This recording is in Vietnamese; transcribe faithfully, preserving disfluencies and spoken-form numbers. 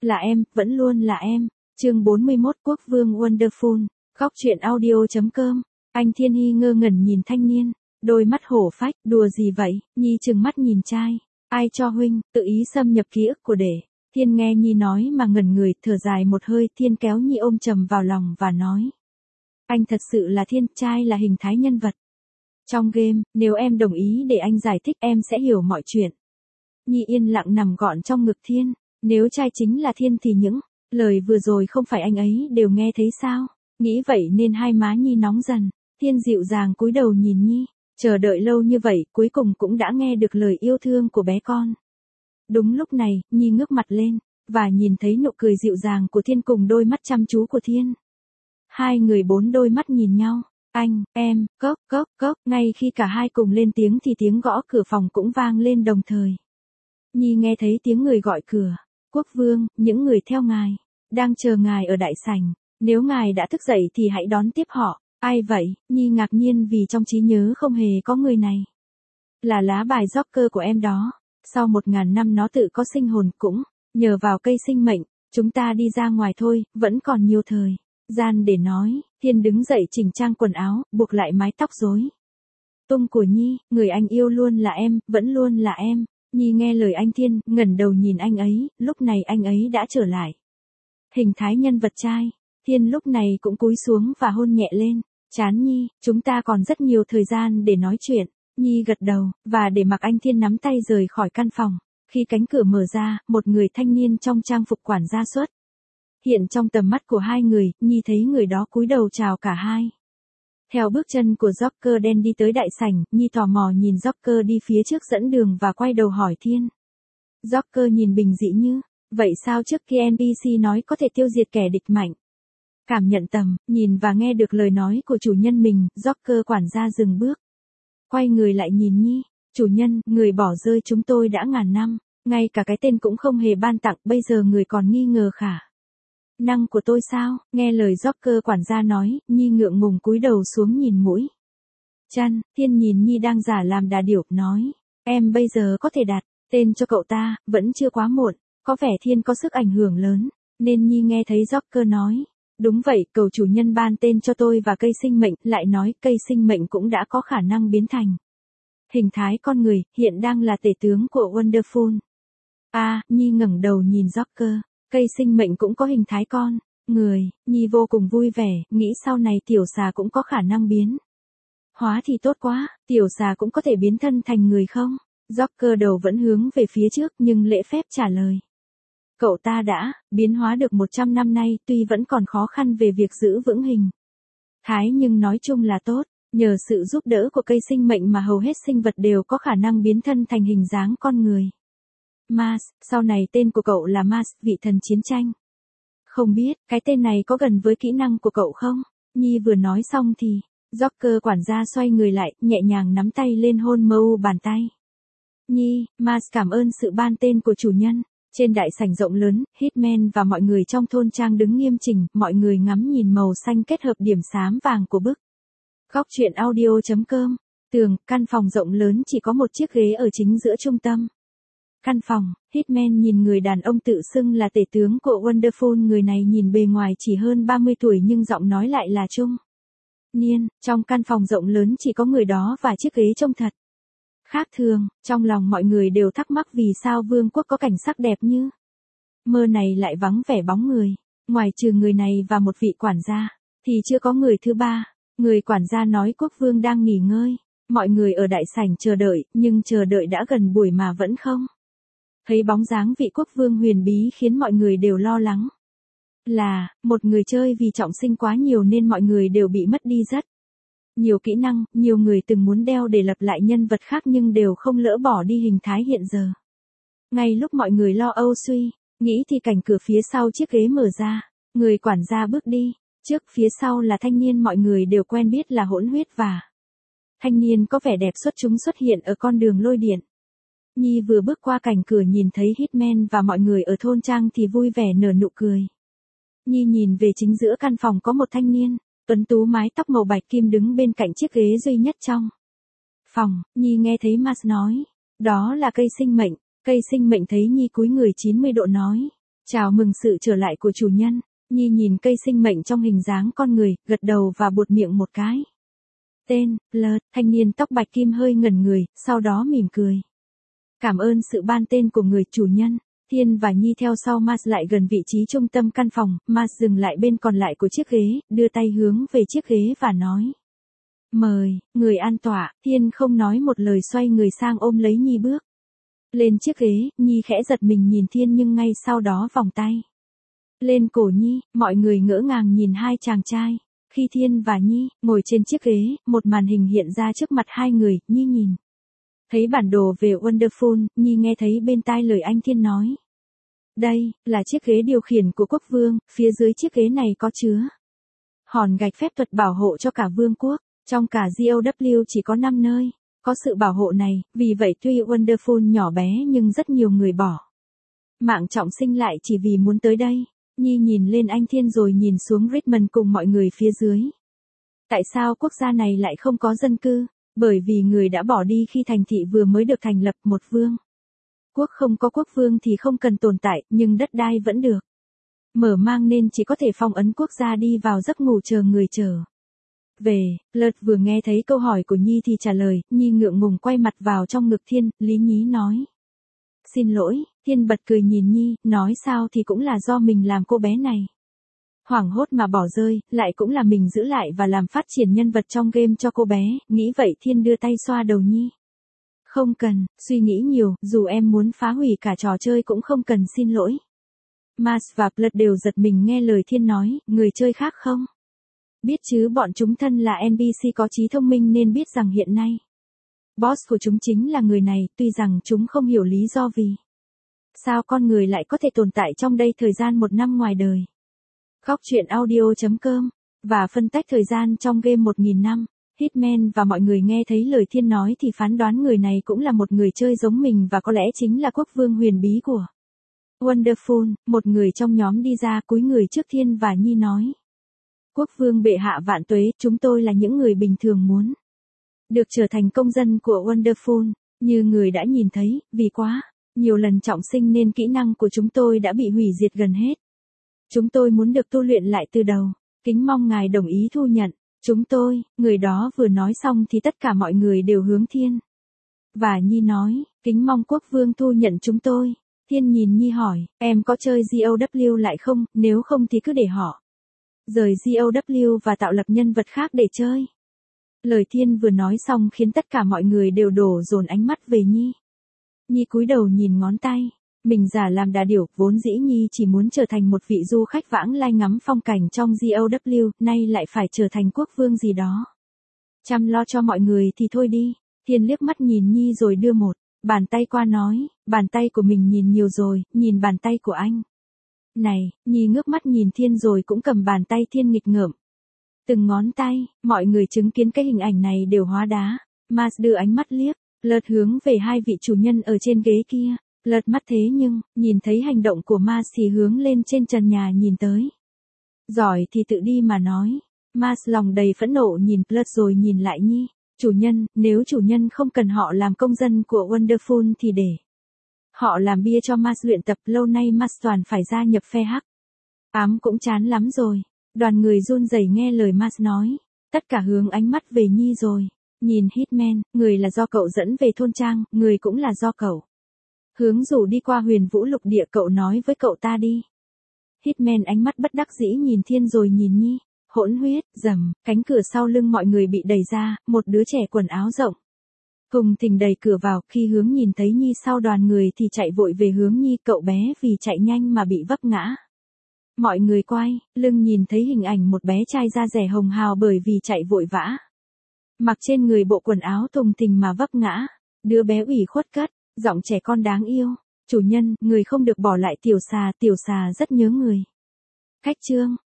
Là em, vẫn luôn là em. Chương bốn mươi mốt Quốc vương Wonderful. Góc truyện audio chấm com. Anh Thiên Hy ngơ ngẩn nhìn thanh niên, đôi mắt hổ phách, đùa gì vậy? Nhi trừng mắt nhìn trai. Ai cho huynh, tự ý xâm nhập ký ức của đệ. Thiên nghe Nhi nói mà ngẩn người, thở dài một hơi, Thiên kéo Nhi ôm trầm vào lòng và nói. Anh thật sự là Thiên, trai là hình thái nhân vật. Trong game, nếu em đồng ý để anh giải thích em sẽ hiểu mọi chuyện. Nhi yên lặng nằm gọn trong ngực Thiên. Nếu trai chính là Thiên thì những lời vừa rồi không phải anh ấy đều nghe thấy sao? Nghĩ vậy nên hai má Nhi nóng dần. Thiên dịu dàng cúi đầu nhìn Nhi. Chờ đợi lâu như vậy, cuối cùng cũng đã nghe được lời yêu thương của bé con. Đúng lúc này, Nhi ngước mặt lên, và nhìn thấy nụ cười dịu dàng của Thiên cùng đôi mắt chăm chú của Thiên. Hai người bốn đôi mắt nhìn nhau. Anh, em, cốc, cốc, cốc. Ngay khi cả hai cùng lên tiếng thì tiếng gõ cửa phòng cũng vang lên đồng thời. Nhi nghe thấy tiếng người gọi cửa. Quốc vương, những người theo ngài, đang chờ ngài ở đại sảnh. Nếu ngài đã thức dậy thì hãy đón tiếp họ. Ai vậy? Nhi ngạc nhiên vì trong trí nhớ không hề có người này. Là lá bài Joker của em đó. Sau một ngàn năm nó tự có sinh hồn cũng, nhờ vào cây sinh mệnh, chúng ta đi ra ngoài thôi, vẫn còn nhiều thời gian để nói. Thiên đứng dậy chỉnh trang quần áo, buộc lại mái tóc rối tung của Nhi, người anh yêu luôn là em, vẫn luôn là em. Nhi nghe lời anh Thiên, ngẩng đầu nhìn anh ấy, lúc này anh ấy đã trở lại. Hình thái nhân vật trai, Thiên lúc này cũng cúi xuống và hôn nhẹ lên trán Nhi, chúng ta còn rất nhiều thời gian để nói chuyện. Nhi gật đầu, và để mặc anh Thiên nắm tay rời khỏi căn phòng. Khi cánh cửa mở ra, một người thanh niên trong trang phục quản gia xuất hiện trong tầm mắt của hai người, Nhi thấy người đó cúi đầu chào cả hai. Theo bước chân của Joker đen đi tới đại sảnh, Nhi tò mò nhìn Joker đi phía trước dẫn đường và quay đầu hỏi Thiên. Joker nhìn bình dị như, vậy sao trước khi en pê xê nói có thể tiêu diệt kẻ địch mạnh? Cảm nhận tầm, nhìn và nghe được lời nói của chủ nhân mình, Joker quản gia dừng bước. Quay người lại nhìn Nhi, chủ nhân, người bỏ rơi chúng tôi đã ngàn năm, ngay cả cái tên cũng không hề ban tặng, bây giờ người còn nghi ngờ khả năng của tôi sao? Nghe lời Joker quản gia nói, Nhi ngượng ngùng cúi đầu xuống nhìn mũi chân. Thiên nhìn Nhi đang giả làm đà điểu, nói, em bây giờ có thể đặt tên cho cậu ta, vẫn chưa quá muộn. Có vẻ Thiên có sức ảnh hưởng lớn, nên Nhi nghe thấy Joker nói, đúng vậy, cầu chủ nhân ban tên cho tôi và cây sinh mệnh, lại nói cây sinh mệnh cũng đã có khả năng biến thành hình thái con người, hiện đang là tể tướng của Wonderful. À, Nhi ngẩng đầu nhìn Joker, cây sinh mệnh cũng có hình thái con người. Nhi vô cùng vui vẻ, nghĩ sau này tiểu xà cũng có khả năng biến hóa thì tốt quá, tiểu xà cũng có thể biến thân thành người không? Joker đầu vẫn hướng về phía trước nhưng lễ phép trả lời. Cậu ta đã biến hóa được một trăm năm nay, tuy vẫn còn khó khăn về việc giữ vững hình thái nhưng nói chung là tốt. Nhờ sự giúp đỡ của cây sinh mệnh mà hầu hết sinh vật đều có khả năng biến thân thành hình dáng con người. Mars, sau này tên của cậu là Mars, vị thần chiến tranh. Không biết, cái tên này có gần với kỹ năng của cậu không? Nhi vừa nói xong thì, Joker quản gia xoay người lại, nhẹ nhàng nắm tay lên hôn mâu bàn tay. Nhi, Mars cảm ơn sự ban tên của chủ nhân. Trên đại sảnh rộng lớn, Hitman và mọi người trong thôn trang đứng nghiêm chỉnh, mọi người ngắm nhìn màu xanh kết hợp điểm xám vàng của bức. Góc truyện audio chấm com. Tường, căn phòng rộng lớn chỉ có một chiếc ghế ở chính giữa trung tâm căn phòng. Hitman nhìn người đàn ông tự xưng là tể tướng của Wonderful, người này nhìn bề ngoài chỉ hơn ba mươi tuổi nhưng giọng nói lại là trung niên. Trong căn phòng rộng lớn chỉ có người đó và chiếc ghế trông thật khác thường. Trong lòng mọi người đều thắc mắc vì sao vương quốc có cảnh sắc đẹp như mơ này lại vắng vẻ bóng người. Ngoài trừ người này và một vị quản gia, thì chưa có người thứ ba. Người quản gia nói quốc vương đang nghỉ ngơi. Mọi người ở đại sảnh chờ đợi, nhưng chờ đợi đã gần buổi mà vẫn không thấy bóng dáng vị quốc vương huyền bí, khiến mọi người đều lo lắng. Là, một người chơi vì trọng sinh quá nhiều nên mọi người đều bị mất đi rất nhiều kỹ năng, nhiều người từng muốn đeo để lập lại nhân vật khác nhưng đều không lỡ bỏ đi hình thái hiện giờ. Ngay lúc mọi người lo âu suy nghĩ thì cảnh cửa phía sau chiếc ghế mở ra, người quản gia bước đi. Trước phía sau là thanh niên mọi người đều quen biết là Hỗn Huyết và thanh niên có vẻ đẹp xuất chúng xuất hiện ở con đường lôi điện. Nhi vừa bước qua cảnh cửa nhìn thấy Hitman và mọi người ở thôn trang thì vui vẻ nở nụ cười. Nhi nhìn về chính giữa căn phòng có một thanh niên, tuấn tú mái tóc màu bạch kim đứng bên cạnh chiếc ghế duy nhất trong phòng. Nhi nghe thấy Mars nói, đó là cây sinh mệnh. Cây sinh mệnh thấy Nhi cúi người chín mươi độ nói, Chào mừng sự trở lại của chủ nhân. Nhi nhìn cây sinh mệnh trong hình dáng con người, gật đầu và buột miệng một cái. Tên, Blood, thanh niên tóc bạch kim hơi ngẩn người, sau đó mỉm cười. Cảm ơn sự ban tên của người chủ nhân. Thiên và Nhi theo sau Mars lại gần vị trí trung tâm căn phòng, Mars dừng lại bên còn lại của chiếc ghế, đưa tay hướng về chiếc ghế và nói. Mời, người an tọa. Thiên không nói một lời xoay người sang ôm lấy Nhi bước lên chiếc ghế. Nhi khẽ giật mình nhìn Thiên nhưng ngay sau đó vòng tay lên cổ Nhi. Mọi người ngỡ ngàng nhìn hai chàng trai. Khi Thiên và Nhi ngồi trên chiếc ghế, một màn hình hiện ra trước mặt hai người. Nhi nhìn thấy bản đồ về Wonderful, Nhi nghe thấy bên tai lời anh Thiên nói. Đây là chiếc ghế điều khiển của quốc vương, phía dưới chiếc ghế này có chứa hòn gạch phép thuật bảo hộ cho cả vương quốc. Trong cả giê o vê chỉ có năm nơi có sự bảo hộ này, vì vậy tuy Wonderful nhỏ bé nhưng rất nhiều người bỏ mạng trọng sinh lại chỉ vì muốn tới đây. Nhi nhìn lên anh Thiên rồi nhìn xuống Richmond cùng mọi người phía dưới. Tại sao quốc gia này lại không có dân cư? Bởi vì người đã bỏ đi khi thành thị vừa mới được thành lập. Một vương quốc không có quốc vương thì không cần tồn tại, nhưng đất đai vẫn được mở mang nên chỉ có thể phong ấn quốc gia đi vào giấc ngủ chờ người trở về. Blood vừa nghe thấy câu hỏi của Nhi thì trả lời. Nhi ngượng ngùng quay mặt vào trong ngực Thiên, lý nhí nói. Xin lỗi. Thiên bật cười nhìn Nhi, nói sao thì cũng là do mình làm cô bé này hoảng hốt mà bỏ rơi, lại cũng là mình giữ lại và làm phát triển nhân vật trong game cho cô bé. Nghĩ vậy Thiên đưa tay xoa đầu Nhi. Không cần suy nghĩ nhiều, dù em muốn phá hủy cả trò chơi cũng không cần xin lỗi. Mars và Blood đều giật mình nghe lời Thiên nói. Người chơi khác không biết chứ, bọn chúng thân là en pê xê có trí thông minh nên biết rằng hiện nay boss của chúng chính là người này, tuy rằng chúng không hiểu lý do vì sao con người lại có thể tồn tại trong đây thời gian một năm ngoài đời. Góc truyện audio chấm com và phân tách thời gian trong game một nghìn năm. Hitman và mọi người nghe thấy lời Thiên nói thì phán đoán người này cũng là một người chơi giống mình và có lẽ chính là quốc vương huyền bí của Wonderful. Một người trong nhóm đi ra cúi người trước Thiên và Nhi nói. Quốc vương bệ hạ vạn tuế, chúng tôi là những người bình thường muốn được trở thành công dân của Wonderful. Như người đã nhìn thấy, vì quá nhiều lần trọng sinh nên kỹ năng của chúng tôi đã bị hủy diệt gần hết. Chúng tôi muốn được tu luyện lại từ đầu. Kính mong ngài đồng ý thu nhận chúng tôi. Người đó vừa nói xong thì tất cả mọi người đều hướng Thiên và Nhi nói. Kính mong quốc vương thu nhận chúng tôi. Thiên nhìn Nhi hỏi, em có chơi giê o vê lại không? Nếu không thì cứ để họ rời giê o vê và tạo lập nhân vật khác để chơi. Lời Thiên vừa nói xong khiến tất cả mọi người đều đổ dồn ánh mắt về Nhi. Nhi cúi đầu nhìn ngón tay. Mình giả làm đà điểu, vốn dĩ Nhi chỉ muốn trở thành một vị du khách vãng lai ngắm phong cảnh trong giê o vê, nay lại phải trở thành quốc vương gì đó. Chăm lo cho mọi người thì thôi đi. Thiên liếc mắt nhìn Nhi rồi đưa một bàn tay qua nói. Bàn tay của mình nhìn nhiều rồi, nhìn bàn tay của anh. Này, Nhi ngước mắt nhìn Thiên rồi cũng cầm bàn tay Thiên nghịch ngợm. Từng ngón tay, mọi người chứng kiến cái hình ảnh này đều hóa đá. Mars đưa ánh mắt liếc, lật hướng về hai vị chủ nhân ở trên ghế kia. Lật mắt thế nhưng, nhìn thấy hành động của Mars thì hướng lên trên trần nhà nhìn tới. Giỏi thì tự đi mà nói. Mars lòng đầy phẫn nộ nhìn Blood rồi nhìn lại Nhi. Chủ nhân, nếu chủ nhân không cần họ làm công dân của Wonderful thì để họ làm bia cho Mars luyện tập. Lâu nay Mars toàn phải gia nhập phe hắc ám cũng chán lắm rồi. Đoàn người run rẩy nghe lời Mars nói. Tất cả hướng ánh mắt về Nhi rồi. Nhìn Hitman, người là do cậu dẫn về thôn trang, người cũng là do cậu hướng rủ đi qua huyền vũ lục địa, cậu nói với cậu ta đi. Hitman ánh mắt bất đắc dĩ nhìn Thiên rồi nhìn Nhi. Hỗn huyết, rầm, cánh cửa sau lưng mọi người bị đẩy ra, một đứa trẻ quần áo rộng thùng thình đẩy cửa vào. Khi hướng nhìn thấy Nhi sau đoàn người thì chạy vội về hướng Nhi. Cậu bé vì chạy nhanh mà bị vấp ngã. Mọi người quay lưng nhìn thấy hình ảnh một bé trai da dẻ hồng hào bởi vì chạy vội vã mặc trên người bộ quần áo thùng thình mà vấp ngã. Đứa bé ủy khuất cất giọng trẻ con đáng yêu. Chủ nhân, người không được bỏ lại tiểu xà, tiểu xà rất nhớ người. Khách trương.